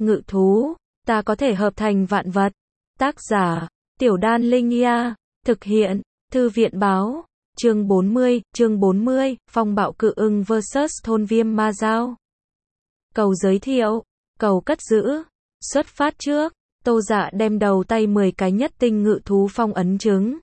Ngự thú, ta có thể hợp thành vạn vật. Tác giả, Tiểu Đan Linh Ia, thực hiện, Thư viện báo, chương 40, phong bạo cự ưng vs thôn viêm ma dao. Cầu giới thiệu, cầu cất giữ, xuất phát trước, Tô Dạ đem đầu tay 10 cái nhất tinh ngự thú phong ấn trứng.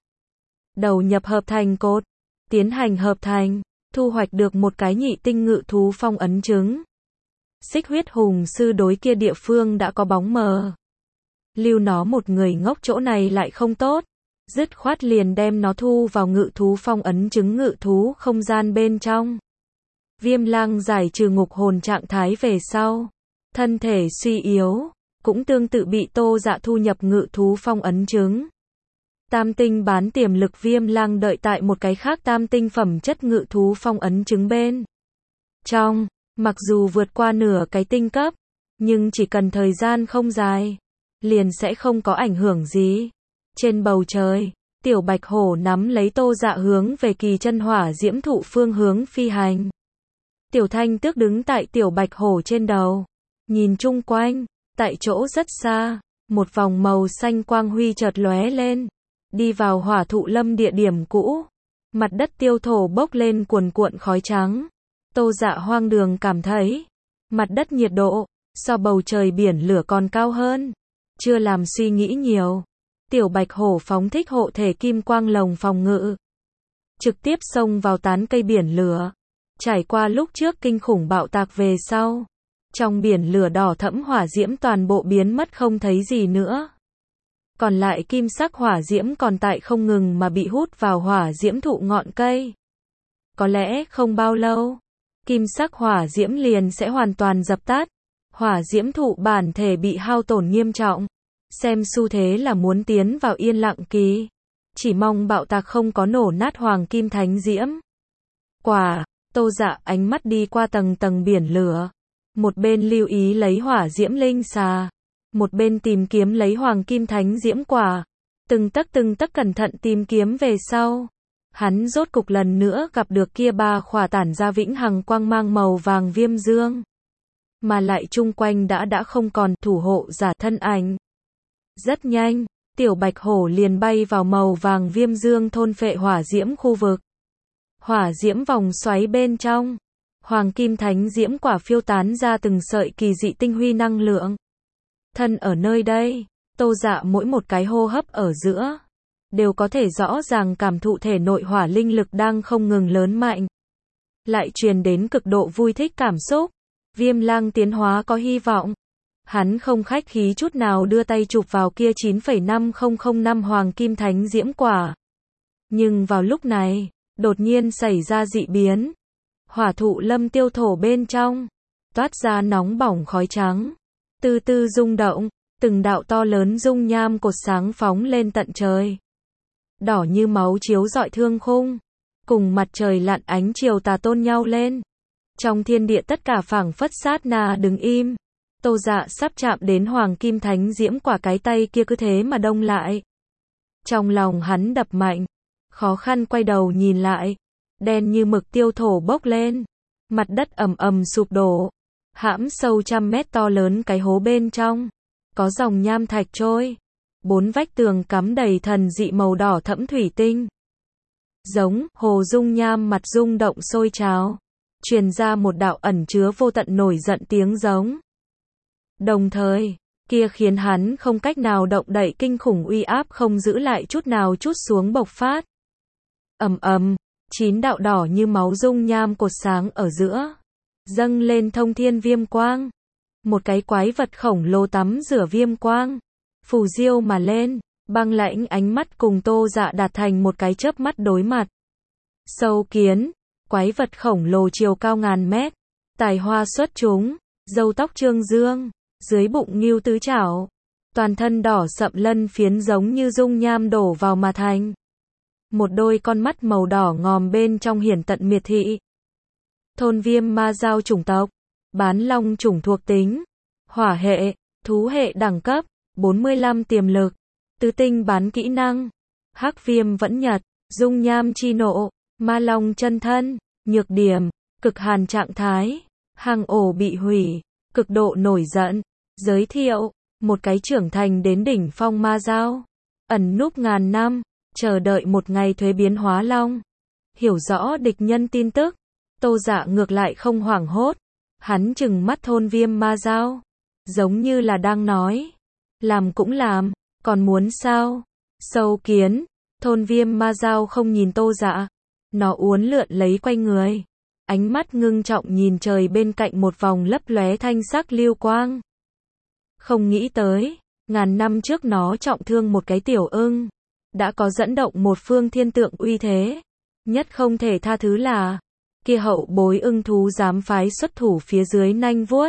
Đầu nhập hợp thành cột, tiến hành hợp thành, thu hoạch được một cái nhị tinh ngự thú phong ấn trứng. Xích huyết hùng sư đối kia địa phương đã có bóng mờ. Lưu nó một người ngốc chỗ này lại không tốt. Dứt khoát liền đem nó thu vào ngự thú phong ấn trứng ngự thú không gian bên trong. Viêm lang giải trừ ngục hồn trạng thái về sau. Thân thể suy yếu, cũng tương tự bị Tô Dạ thu nhập ngự thú phong ấn trứng. Tam tinh bán tiềm lực viêm lang đợi tại một cái khác tam tinh phẩm chất ngự thú phong ấn trứng bên trong. Mặc dù vượt qua nửa cái tinh cấp, nhưng chỉ cần thời gian không dài, liền sẽ không có ảnh hưởng gì. Trên bầu trời, tiểu bạch hổ nắm lấy Tô Dạ hướng về kỳ chân hỏa diễm thụ phương hướng phi hành. Tiểu thanh tước đứng tại tiểu bạch hổ trên đầu, nhìn chung quanh, tại chỗ rất xa, một vòng màu xanh quang huy chợt lóe lên, đi vào hỏa thụ lâm địa điểm cũ. Mặt đất tiêu thổ bốc lên cuồn cuộn khói trắng. Tô Dạ hoang đường cảm thấy, mặt đất nhiệt độ, so bầu trời biển lửa còn cao hơn. Chưa làm suy nghĩ nhiều, tiểu bạch hổ phóng thích hộ thể kim quang lồng phòng ngự. Trực tiếp xông vào tán cây biển lửa. Trải qua lúc trước kinh khủng bạo tạc về sau, trong biển lửa đỏ thẫm hỏa diễm toàn bộ biến mất không thấy gì nữa. Còn lại kim sắc hỏa diễm còn tại không ngừng mà bị hút vào hỏa diễm thụ ngọn cây. Có lẽ không bao lâu, kim sắc hỏa diễm liền sẽ hoàn toàn dập tắt. Hỏa diễm thụ bản thể bị hao tổn nghiêm trọng. Xem xu thế là muốn tiến vào yên lặng kỳ. Chỉ mong bạo tạc không có nổ nát hoàng kim thánh diễm. Quả, Tô Dạ ánh mắt đi qua tầng tầng biển lửa. Một bên lưu ý lấy hỏa diễm linh xà. Một bên tìm kiếm lấy hoàng kim thánh diễm quả. Từng tấc cẩn thận tìm kiếm về sau. Hắn rốt cục lần nữa gặp được kia ba khỏa tản ra vĩnh hằng quang mang màu vàng viêm dương. Mà lại chung quanh đã không còn thủ hộ giả thân ảnh. Rất nhanh, tiểu bạch hổ liền bay vào màu vàng viêm dương thôn phệ hỏa diễm khu vực. Hỏa diễm vòng xoáy bên trong, hoàng kim thánh diễm quả phiêu tán ra từng sợi kỳ dị tinh huy năng lượng. Thân ở nơi đây, Tô Dạ mỗi một cái hô hấp ở giữa, đều có thể rõ ràng cảm thụ thể nội hỏa linh lực đang không ngừng lớn mạnh. Lại truyền đến cực độ vui thích cảm xúc. Viêm lang tiến hóa có hy vọng. Hắn không khách khí chút nào đưa tay chụp vào kia 9,5005 hoàng kim thánh diễm quả. Nhưng vào lúc này, đột nhiên xảy ra dị biến. Hỏa thụ lâm tiêu thổ bên trong, toát ra nóng bỏng khói trắng. Từ từ rung động, từng đạo to lớn dung nham cột sáng phóng lên tận trời. Đỏ như máu chiếu rọi thương khung, cùng mặt trời lặn ánh chiều tà tôn nhau lên. Trong thiên địa tất cả phảng phất sát na đứng im. Tô Dạ sắp chạm đến hoàng kim thánh diễm quả, cái tay kia cứ thế mà đông lại. Trong lòng hắn đập mạnh, khó khăn quay đầu nhìn lại, đen như mực tiêu thổ bốc lên, mặt đất ầm ầm sụp đổ, hãm sâu trăm mét to lớn cái hố bên trong, có dòng nham thạch trôi, bốn vách tường cắm đầy thần dị màu đỏ thẫm thủy tinh. Giống hồ dung nham mặt rung động sôi trào, truyền ra một đạo ẩn chứa vô tận nổi giận tiếng giống. Đồng thời, kia khiến hắn không cách nào động đậy kinh khủng uy áp không giữ lại chút nào trút xuống bộc phát. Ầm ầm, 9 đạo đỏ như máu dung nham cột sáng ở giữa, dâng lên thông thiên viêm quang. Một cái quái vật khổng lồ tắm rửa viêm quang, phù diêu mà lên, băng lãnh ánh mắt cùng Tô Dạ đạt thành một cái chớp mắt đối mặt. Sâu kiến, quái vật khổng lồ chiều cao ngàn mét, tài hoa xuất chúng, râu tóc trương dương, dưới bụng ngưu tứ chảo, toàn thân đỏ sậm lân phiến giống như dung nham đổ vào mà thành. Một đôi con mắt màu đỏ ngòm bên trong hiển tận miệt thị. Thôn viêm ma dao chủng tộc, bán long chủng thuộc tính, hỏa hệ, thú hệ đẳng cấp, 45 tiềm lực, tứ tinh bán kỹ năng, hắc viêm vẫn nhật, dung nham chi nộ, ma long chân thân, nhược điểm, cực hàn trạng thái, hang ổ bị hủy, cực độ nổi giận, Giới thiệu, một cái trưởng thành đến đỉnh phong ma giao, ẩn núp ngàn năm, chờ đợi một ngày thuế biến hóa long. Hiểu rõ địch nhân tin tức, Tô Dạ ngược lại không hoảng hốt, hắn trừng mắt thôn viêm ma giao, giống như là đang nói, làm cũng làm, còn muốn sao? Sâu kiến, thôn viêm ma giao không nhìn Tô Dạ, nó uốn lượn lấy quay người, ánh mắt ngưng trọng nhìn trời bên cạnh một vòng lấp lóe thanh sắc lưu quang. Không nghĩ tới, ngàn năm trước nó trọng thương một cái tiểu ưng, đã có dẫn động một phương thiên tượng uy thế. Nhất không thể tha thứ là, kia hậu bối ưng thú dám phái xuất thủ phía dưới nanh vuốt,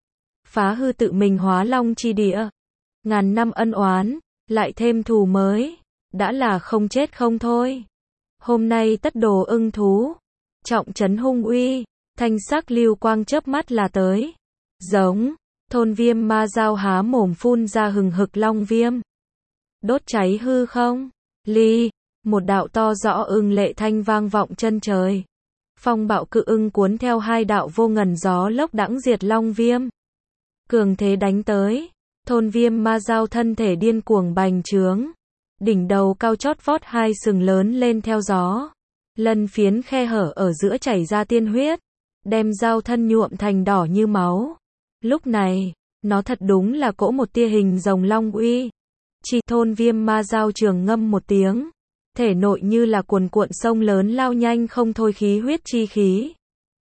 phá hư tự mình hóa long chi địa. Ngàn năm ân oán, lại thêm thù mới, đã là không chết không thôi. Hôm nay tất đồ ưng thú, trọng trấn hung uy, thanh sắc lưu quang chớp mắt là tới. Giống, thôn viêm ma giao há mồm phun ra hừng hực long viêm. Đốt cháy hư không? Ly, một đạo to rõ ưng lệ thanh vang vọng chân trời. Phong bạo cự ưng cuốn theo hai đạo vô ngần gió lốc đãng diệt long viêm. Cường thế đánh tới, thôn viêm ma giao thân thể điên cuồng bành trướng. Đỉnh đầu cao chót vót hai sừng lớn lên theo gió. Lân phiến khe hở ở giữa chảy ra tiên huyết, đem giao thân nhuộm thành đỏ như máu. Lúc này, nó thật đúng là cỗ một tia hình rồng long uy. Chỉ thôn viêm ma giao trường ngâm một tiếng, thể nội như là cuồn cuộn sông lớn lao nhanh không thôi khí huyết chi khí.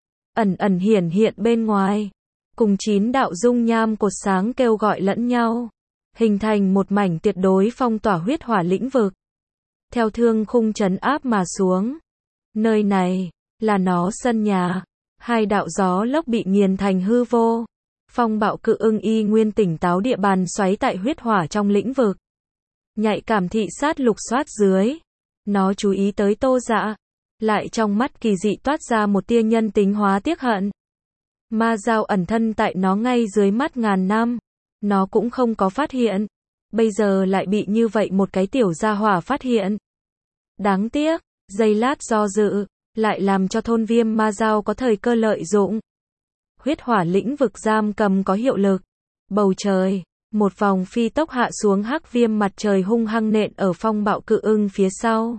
Ẩn ẩn hiển hiện bên ngoài, cùng 9 đạo dung nham cột sáng kêu gọi lẫn nhau, hình thành một mảnh tuyệt đối phong tỏa huyết hỏa lĩnh vực. Theo thương khung trấn áp mà xuống, nơi này là nó sân nhà, hai đạo gió lốc bị nghiền thành hư vô. Phong bạo cự ưng y nguyên tỉnh táo địa bàn xoáy tại huyết hỏa trong lĩnh vực. Nhạy cảm thị sát lục soát dưới, nó chú ý tới Tô Dạ, lại trong mắt kỳ dị toát ra một tia nhân tính hóa tiếc hận. Ma giao ẩn thân tại nó ngay dưới mắt ngàn năm, nó cũng không có phát hiện, bây giờ lại bị như vậy một cái tiểu gia hỏa phát hiện. Đáng tiếc, giây lát do dự, lại làm cho thôn viêm ma giao có thời cơ lợi dụng. Huyết hỏa lĩnh vực giam cầm có hiệu lực. Bầu trời, một vòng phi tốc hạ xuống hắc viêm mặt trời hung hăng nện ở phong bạo cự ưng phía sau.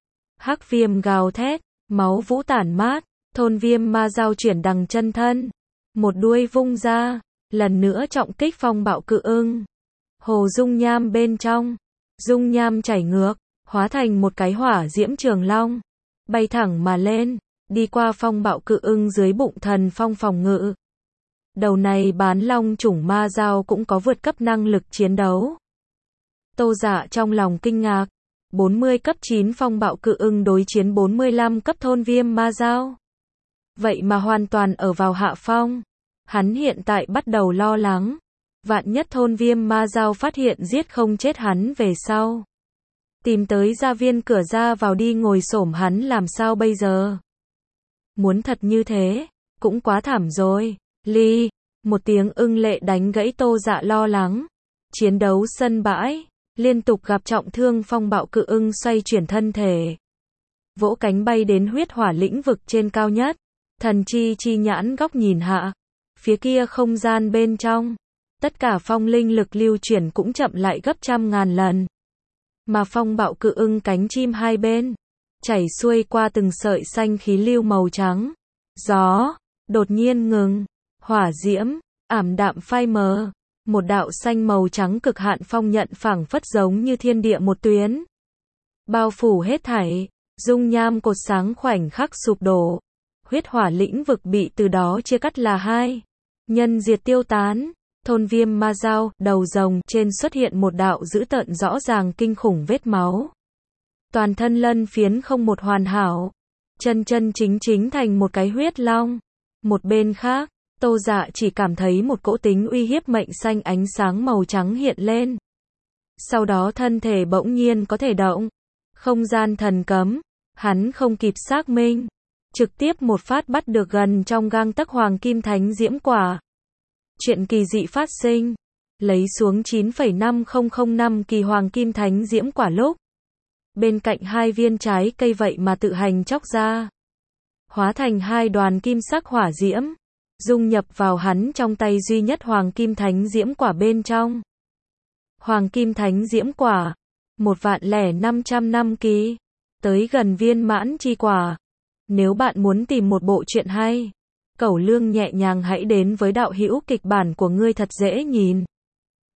Hắc viêm gào thét, máu vũ tản mát, thôn viêm ma giao chuyển đằng chân thân. Một đuôi vung ra, lần nữa trọng kích phong bạo cự ưng. Hồ dung nham bên trong, dung nham chảy ngược, hóa thành một cái hỏa diễm trường long. Bay thẳng mà lên, đi qua phong bạo cự ưng dưới bụng thần phong phòng ngự. Đầu này bán long chủng ma giao cũng có vượt cấp năng lực chiến đấu. Tô Dạ trong lòng kinh ngạc, 40 cấp 9 phong bạo cự ưng đối chiến 45 cấp thôn viêm ma giao. Vậy mà hoàn toàn ở vào hạ phong. Hắn hiện tại bắt đầu lo lắng. Vạn nhất thôn viêm ma giao phát hiện giết không chết hắn về sau. Tìm tới gia viên cửa ra vào đi ngồi xổm hắn làm sao bây giờ? Muốn thật như thế, cũng quá thảm rồi. Ly, một tiếng ưng lệ đánh gãy Tô Dạ lo lắng. Chiến đấu sân bãi, liên tục gặp trọng thương phong bạo cự ưng xoay chuyển thân thể. Vỗ cánh bay đến huyết hỏa lĩnh vực trên cao nhất. Thần chi nhãn góc nhìn hạ. Phía kia không gian bên trong. Tất cả phong linh lực lưu chuyển cũng chậm lại gấp trăm ngàn lần. Mà phong bạo cự ưng cánh chim hai bên, chảy xuôi qua từng sợi xanh khí lưu màu trắng. Gió, đột nhiên ngừng. Hỏa diễm, ảm đạm phai mờ. Một đạo xanh màu trắng cực hạn phong nhận phảng phất giống như thiên địa một tuyến. Bao phủ hết thảy, dung nham cột sáng khoảnh khắc sụp đổ. Huyết hỏa lĩnh vực bị từ đó chia cắt là hai. Nhân diệt tiêu tán. Thôn viêm ma giao, đầu rồng trên xuất hiện một đạo dữ tợn rõ ràng kinh khủng vết máu. Toàn thân lân phiến không một hoàn hảo. Chân chính thành một cái huyết long. Một bên khác, Tô Dạ chỉ cảm thấy một cỗ tính uy hiếp mệnh xanh ánh sáng màu trắng hiện lên. Sau đó thân thể bỗng nhiên có thể động. Không gian thần cấm. Hắn không kịp xác minh. Trực tiếp một phát bắt được gần trong gang tấc hoàng kim thánh diễm quả. Chuyện kỳ dị phát sinh. Lấy xuống 9,5005 kỳ hoàng kim thánh diễm quả lúc. Bên cạnh hai viên trái cây vậy mà tự hành chóc ra. Hóa thành hai đoàn kim sắc hỏa diễm. dung nhập vào hắn trong tay duy nhất Hoàng Kim Thánh Diễm Quả bên trong. Hoàng Kim Thánh Diễm Quả, 1.500 năm ký, tới gần viên mãn chi quả. Nếu bạn muốn tìm một bộ truyện hay, Cẩu Lương nhẹ nhàng hãy đến với đạo hữu kịch bản của ngươi thật dễ nhìn.